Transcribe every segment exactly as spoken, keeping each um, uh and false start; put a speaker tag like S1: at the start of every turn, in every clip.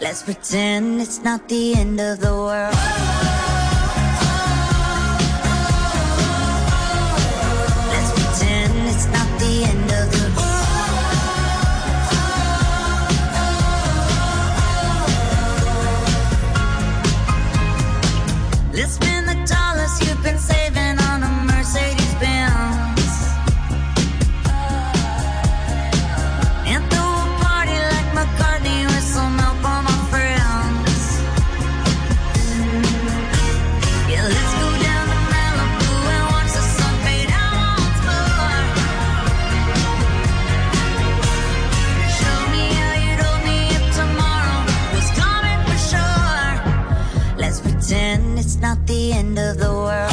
S1: Let's pretend it's not the end of the world. Let's pretend it's not the end of the world. Let's spend the dollars you've been saving on a Mercedes Benz and throw a party like McCartney with some help on my friends. Yeah, let's go down to Malibu and watch the sun fade out once more. Show me how you'd hold me if tomorrow was coming for sure. Let's pretend it's not the end of the world.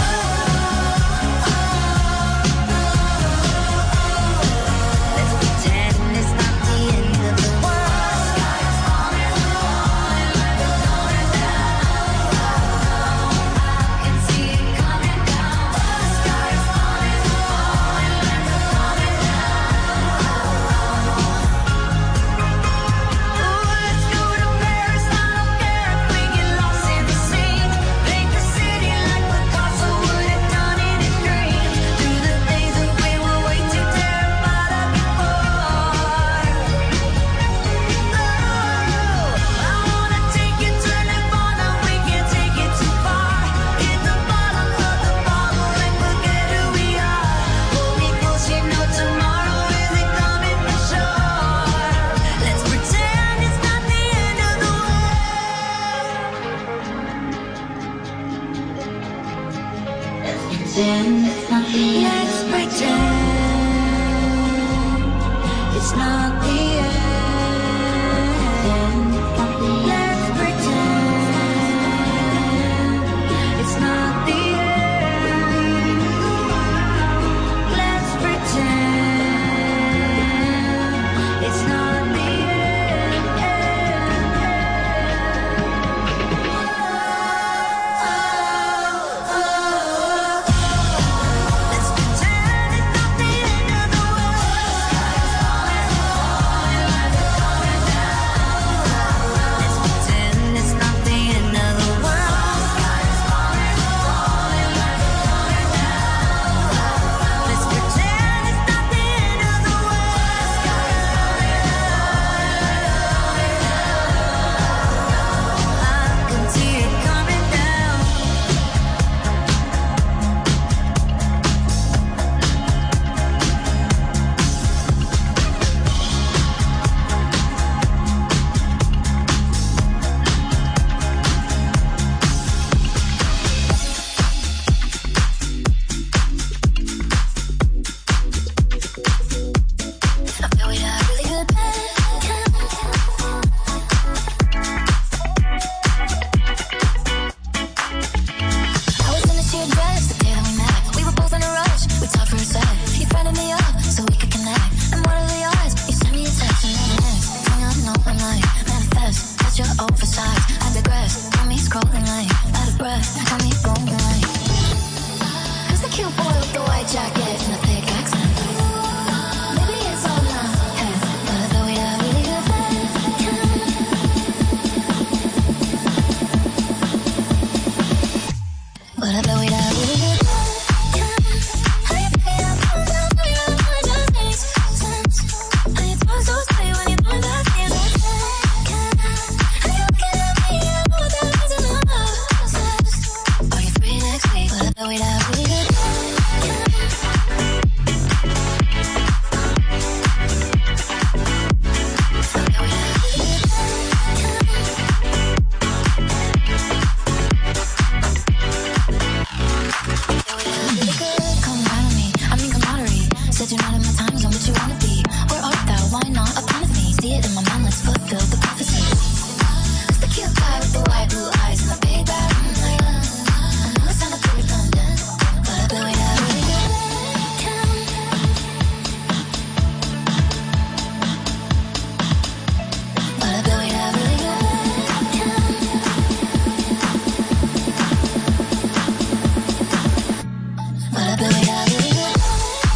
S1: Let's pretend it's not the end. Let's pretend it's not the end. Let's pretend it's not the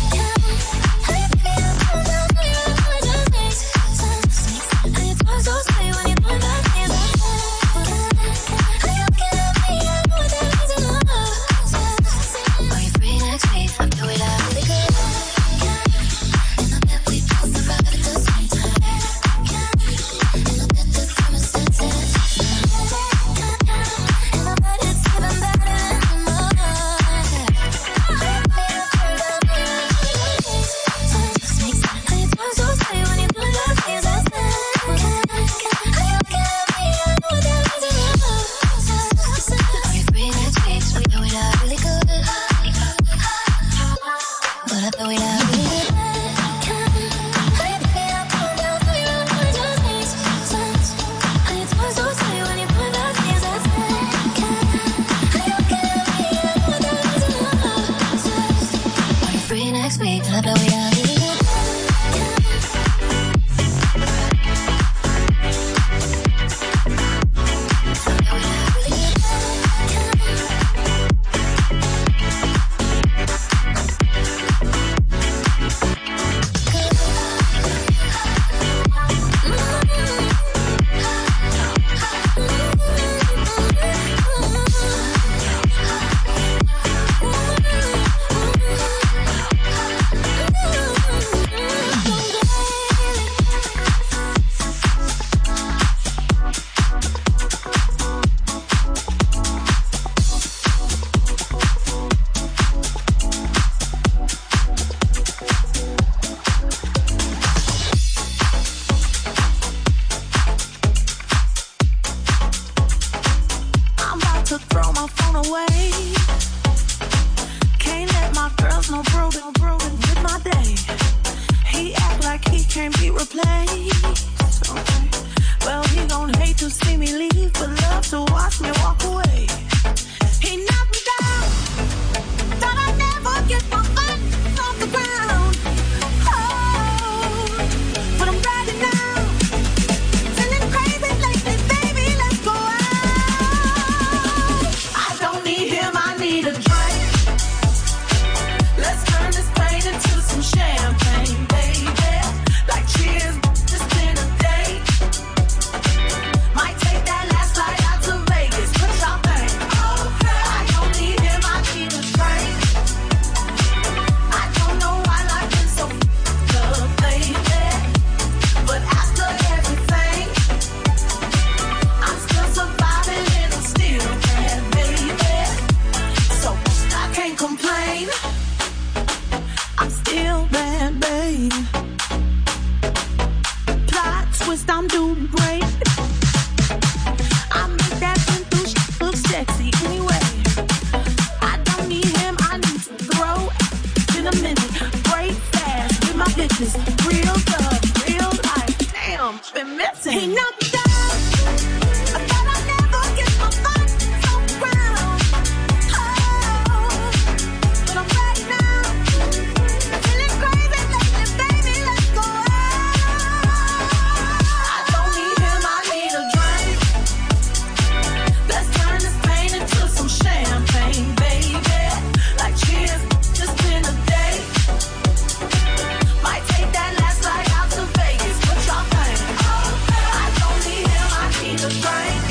S2: So replace. Well, he gon' hate to see me leave, but love to watch me walk away. He knocked me down, thought I'd never get my foot off the ground. Oh, but I'm ready now, feeling crazy lately, baby, let's go out. I don't need him, I need a drink. Let's turn this pain into some champagne, baby. Like cheers, just been a day. Might take that last flight out to Vegas. What y'all think? Okay. I don't need him, I need a drink. I don't know why life is so f***ed up, baby. But after everything, I'm still surviving and I'm still bad, baby. So I can't complain. I'm still bad, babe. Plot twist, I'm doing great. I make that simple shit look sexy anyway. I don't need him, I need to throw in a minute. Break fast with my bitches. Real love, real life. Damn, been missing. He knocked me down. I thought I'd never get my foot off the ground. Oh, but I'm ready now. Feeling crazy lately, baby, let's go out. I don't need him, I need a drink. Let's turn this pain into some champagne, baby. Like cheers, just been a day. Might take that last flight out to Vegas. What y'all think? I don't need him, I need a drink.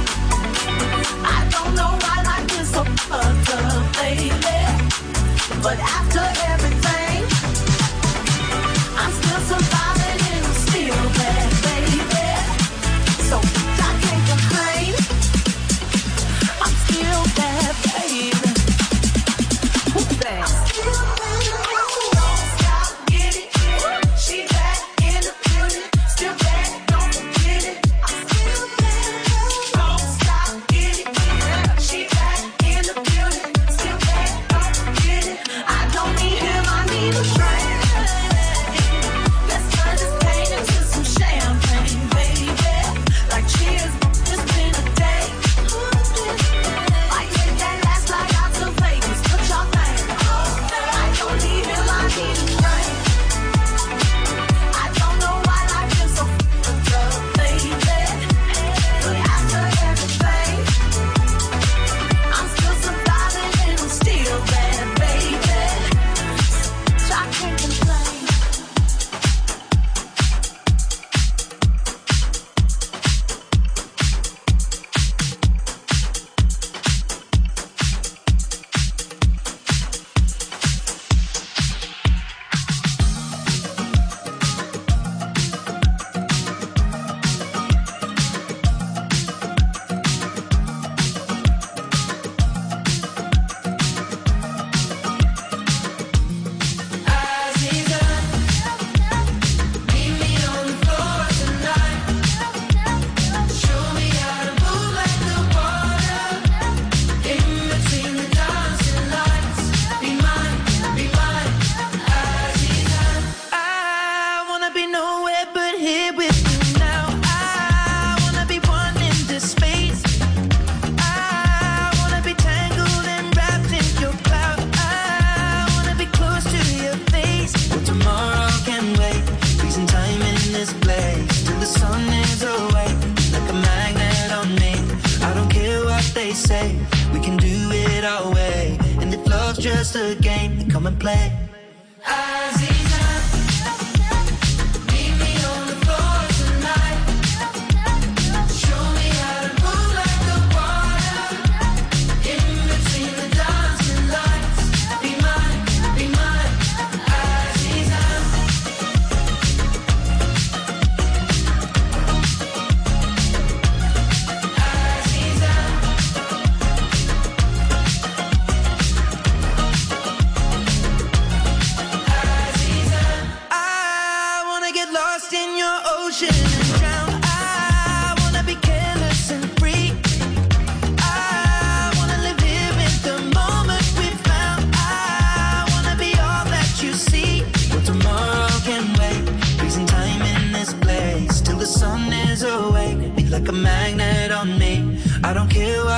S2: I don't know why life is so fucked up, baby. But after everything, I'm still surviving and I'm still bad, baby. So I can't complain. I'm still bad, baby. Who's that? Don't stop, get it. She back in the building. Still bad, don't forget it. I'm still bad. Don't stop, get it. She back in the building. Still bad, don't forget it. I don't need him, I need a drink. Let's turn this pain into some champagne, baby. Like cheers, just been a day. Might take that last flight out to Vegas. What y'all think? I don't need him, I need a drink. I don't know why life is so fucked up, baby. But after everything, I'm still surviving and I'm still bad, baby. So I can't complain. I wanna be nowhere but here with you now. I wanna be one in this space. I wanna be tangled and wrapped in your cloud. I wanna be close to your face. Well, tomorrow can wait. Freezing time in this place till the sun is away. Like a magnet on me. I don't care what they say. We can do it our way. And if love's just a game, then come and play. Aziza, meet me on the floor tonight. Show me how to move like the water. In between the dancing lights. Be mine, be mine, Aziza. Aziza. Tomorrow can wait, freezing time in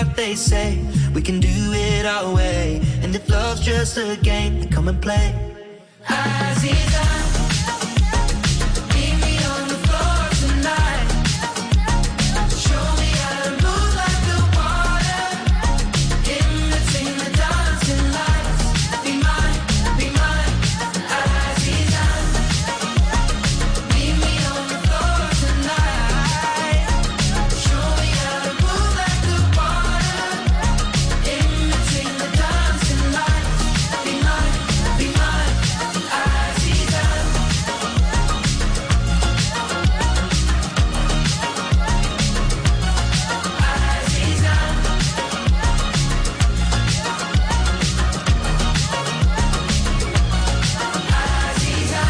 S3: what they say. We can do it our way. And if love's just a game, then come and play. Aziza, meet me on the floor tonight. Show me how to move like the water. In between the dancing lights. Be mine, be mine, Aziza. Meet me on the floor tonight. Show me how to move like the water. In between the dancing lights. Be mine, be mine, Aziza. Aziza. Aziza.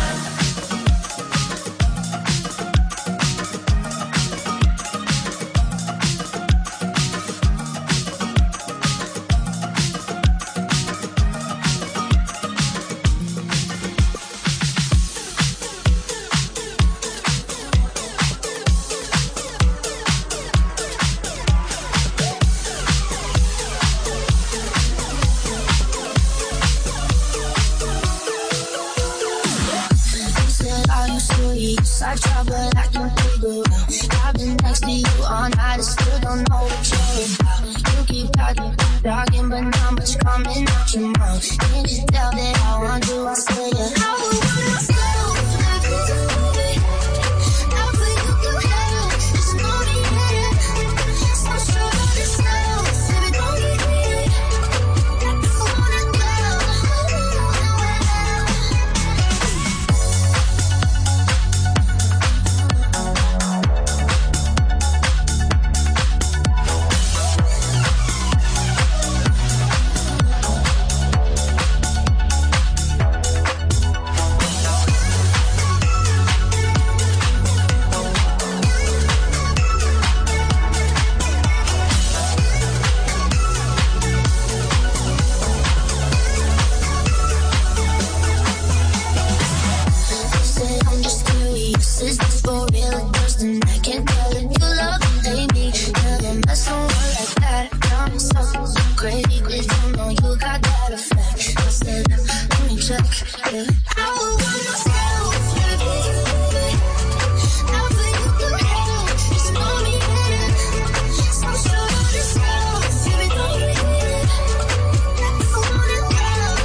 S4: Are you serious? I try, but I can't figure out. I've been next to you all night, I still don't know what you're about. You keep talking, talking, but not much coming out your mouth. Can't you tell that I want you? I say it. I would wanna slow like this, baby. I put you through hell, it's no need. So sure of yourself, baby, don't get me. I wanna go. Say I'm just curious, is this for real or just an I can't tell if you love and hate me. Never met someone like that. Got me something so crazy, 'cause you know you got that effect. I said, let me check, yeah. I would wanna slow, baby. I put you through hell, it's no need. So sure of yourself, baby, don't get me. I wanna go.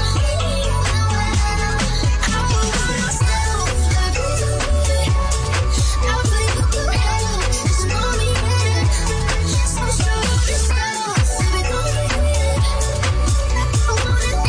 S4: I would wanna slow, baby. I put you through hell, it's no need. So sure of yourself, baby, don't get me. I wanna go.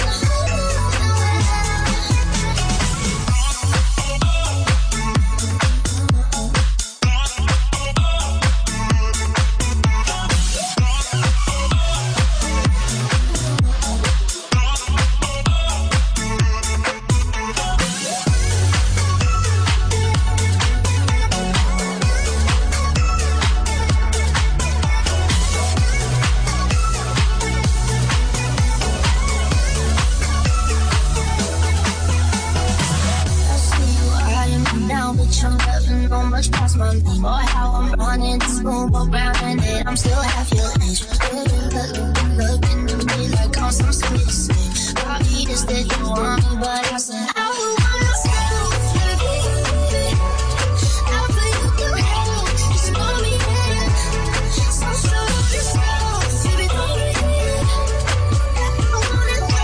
S4: I see you eyeing me now, bitch, I'm never know much past my name. Or how I'm running this room around and then I'm still half your age. Look, look, looking at me like I'm some serious thing. Probably just that you want me, but I said I would wanna slow, baby. I put you through hell, it's no need. So sure of yourself, baby, don't get me. I wanna go.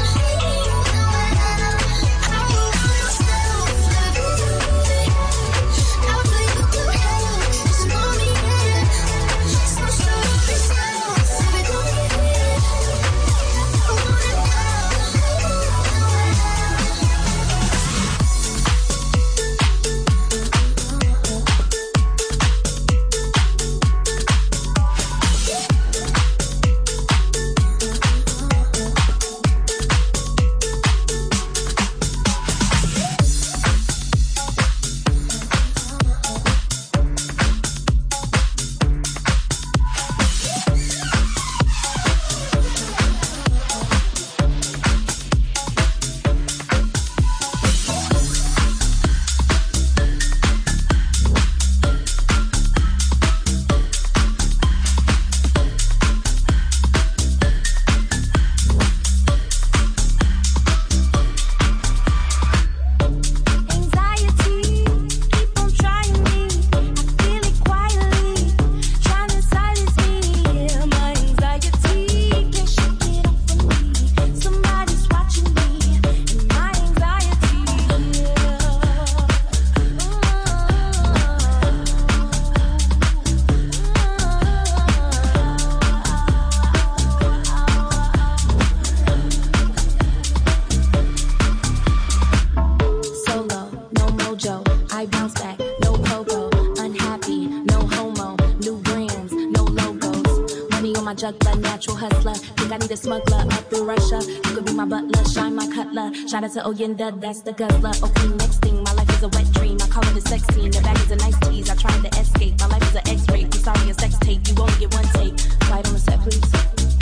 S4: I would wanna slow, baby. I put you through hell, it's no need. So sure of yourself, baby, don't get me. I wanna go.
S5: my juggler, natural hustler. Think I need a smuggler up through Russia. You could be my butler, shine my cutler. Shout out to Oyenda, that's the guzzler. Okay, next thing, my life is a wet dream. I call it a sex scene. The bag is a nice tease. I tried to escape. My life is an X-ray. I'm sorry, a sex tape. You only get one take. Light on the set, please.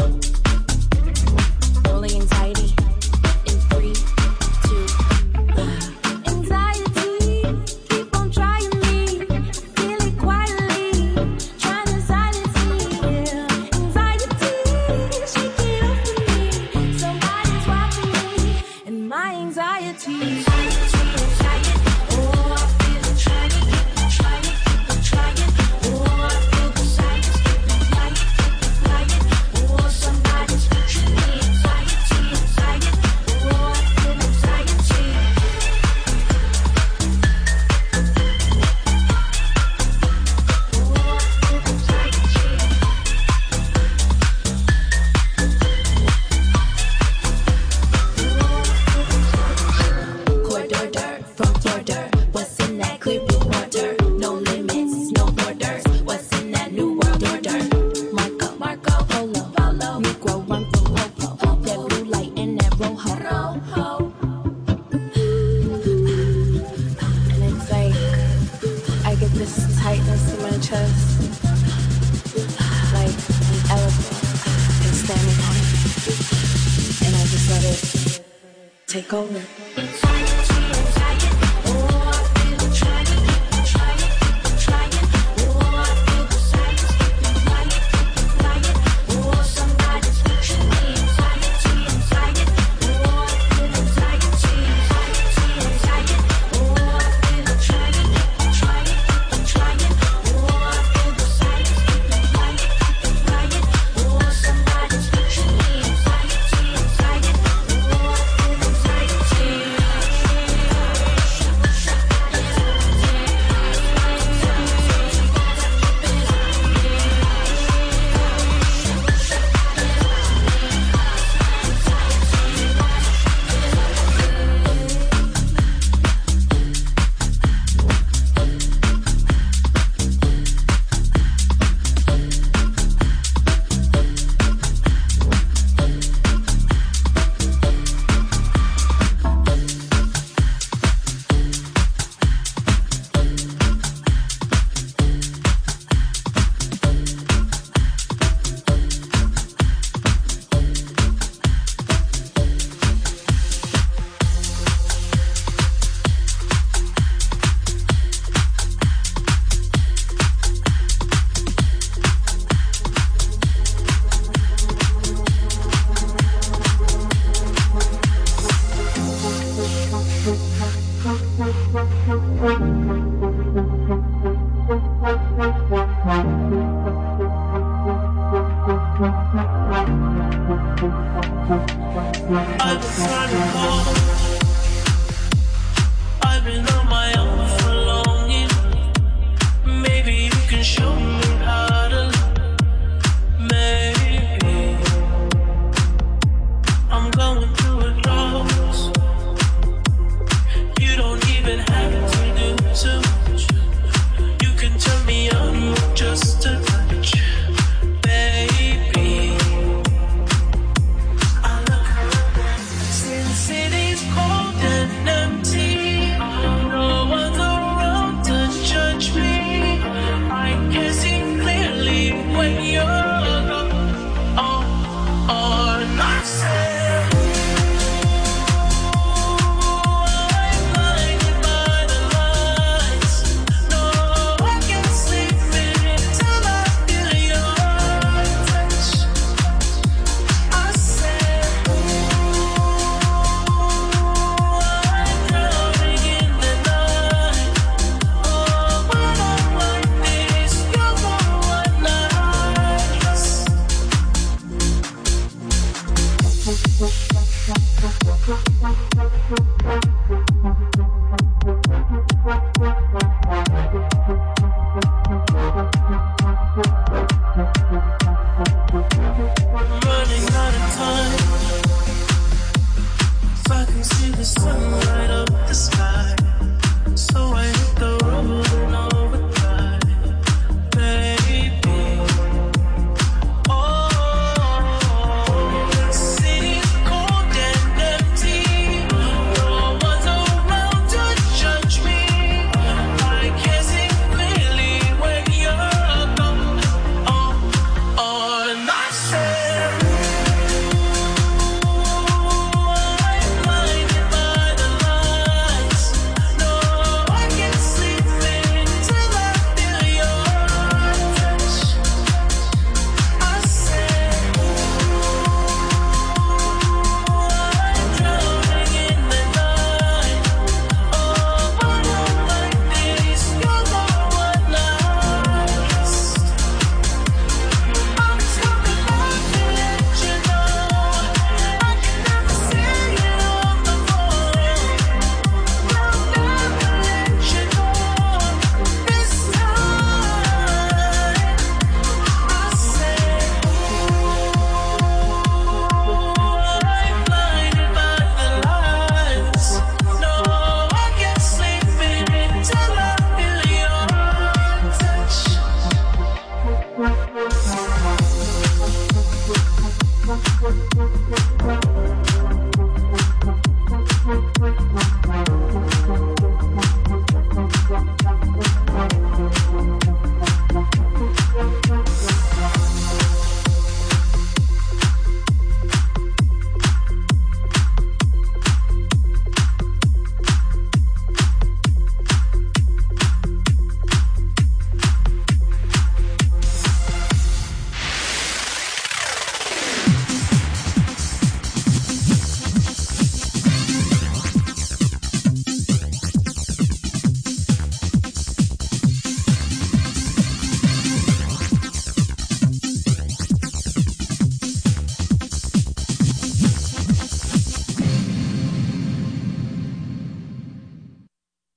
S5: Rolling anxiety. In three, two, one. Anxiety, keep on trying me. Feel it quietly, trying to silence me. Anxiety, shake it off of me. Somebody's watching me, and my anxiety. Anxiety, anxiety. Oh, I feel it trying, keep on trying, keep on trying. Oh, I feel the silence, keep it quiet, keep it quiet. Oh, somebody's watching me. Anxiety, anxiety. Oh, I feel anxiety. Corridor from Florida. What's in that clear blue water? No limits, no borders. What's in that new world order? Marco, Marco, Polo, Polo. Negro run from Popo. That blue light in that rojo. Rojo. And it's like I get this tightness in my chest, like an elephant is standing on it, and I just let it take over. Anxiety, anxiety. Oh, I feel it trying, keep on trying, keep on trying. Oh, I feel the silence, keep it quiet, keep it quiet. Oh, somebody's watching me. Anxiety, anxiety. Oh, I feel anxiety. Anxiety, anxiety. Oh, I feel it trying, keep on trying, keep on trying. Oh, I feel the silence, keep it quiet, keep it quiet. Oh, somebody's watching me. Anxiety, anxiety. Oh, I feel anxiety.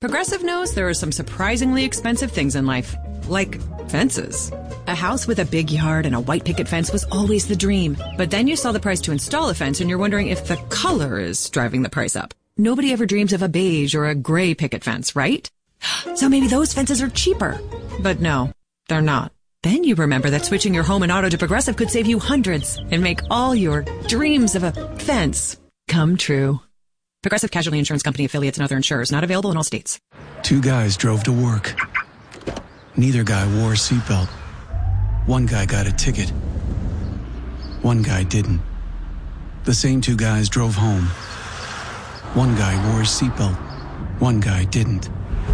S6: Progressive knows there are some surprisingly expensive things in life, like fences. A house with a big yard and a white picket fence was always the dream. But then you saw the price to install a fence and you're wondering if the color is driving the price up. Nobody ever dreams of a beige or a gray picket fence, right? So maybe those fences are cheaper. But no, they're not. Then you remember that switching your home and auto to Progressive could save you hundreds and make all your dreams of a fence come true. Progressive Casualty Insurance Company affiliates and other insurers. Not available in all states.
S7: Two guys drove to work. Neither guy wore a seatbelt. One guy got a ticket. One guy didn't. The same two guys drove home. One guy wore a seatbelt. One guy didn't.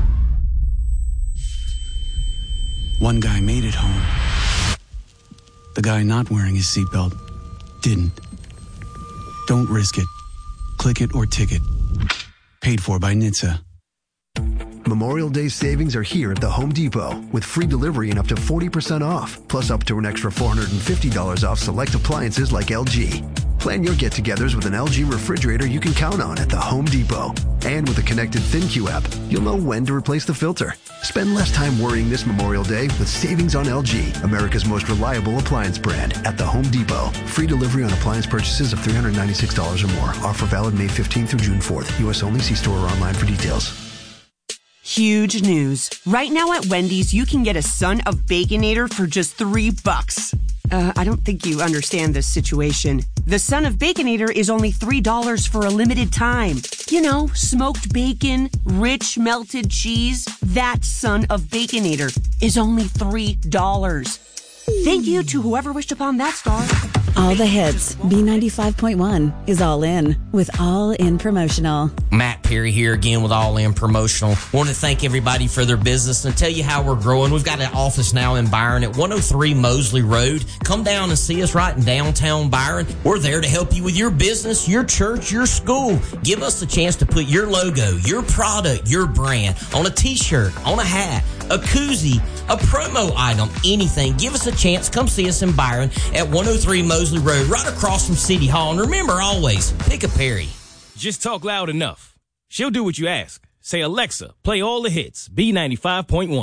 S7: One guy made it home. The guy not wearing his seatbelt didn't. Don't risk it. Click it or ticket. Paid for by N H T S A.
S8: Memorial Day savings are here at the Home Depot with free delivery and up to forty percent off, plus up to an extra four hundred fifty dollars off select appliances like L G. Plan your get-togethers with an L G refrigerator you can count on at the Home Depot. And with a connected ThinQ app, you'll know when to replace the filter. Spend less time worrying this Memorial Day with savings on L G, America's most reliable appliance brand, at the Home Depot. Free delivery on appliance purchases of three hundred ninety-six dollars or more. Offer valid May fifteenth through June fourth. U S only. See store or online for details.
S9: Huge news. Right now at Wendy's, you can get a Son of Baconator for just three bucks. Uh, I don't think you understand this situation. The Son of Baconator is only three dollars for a limited time. You know, smoked bacon, rich melted cheese. That Son of Baconator is only three dollars. Thank you to whoever wished upon that star.
S10: All the hits. B ninety-five point one is All In with All In Promotional.
S11: Matt Perry here again with All In Promotional. Want to thank everybody for their business and tell you how we're growing. We've got an office now in Byron at one oh three Mosley Road. Come down and see us right in downtown Byron. We're there to help you with your business, your church, your school. Give us a chance to put your logo, your product, your brand on a t-shirt, on a hat, a koozie, a promo item, anything. Give us a chance. Come see us in Byron at one oh three Mosley Road, right across from City Hall. And remember, always, pick a Perry.
S12: Just talk loud enough. She'll do what you ask. Say, Alexa, play all the hits. B ninety-five point one.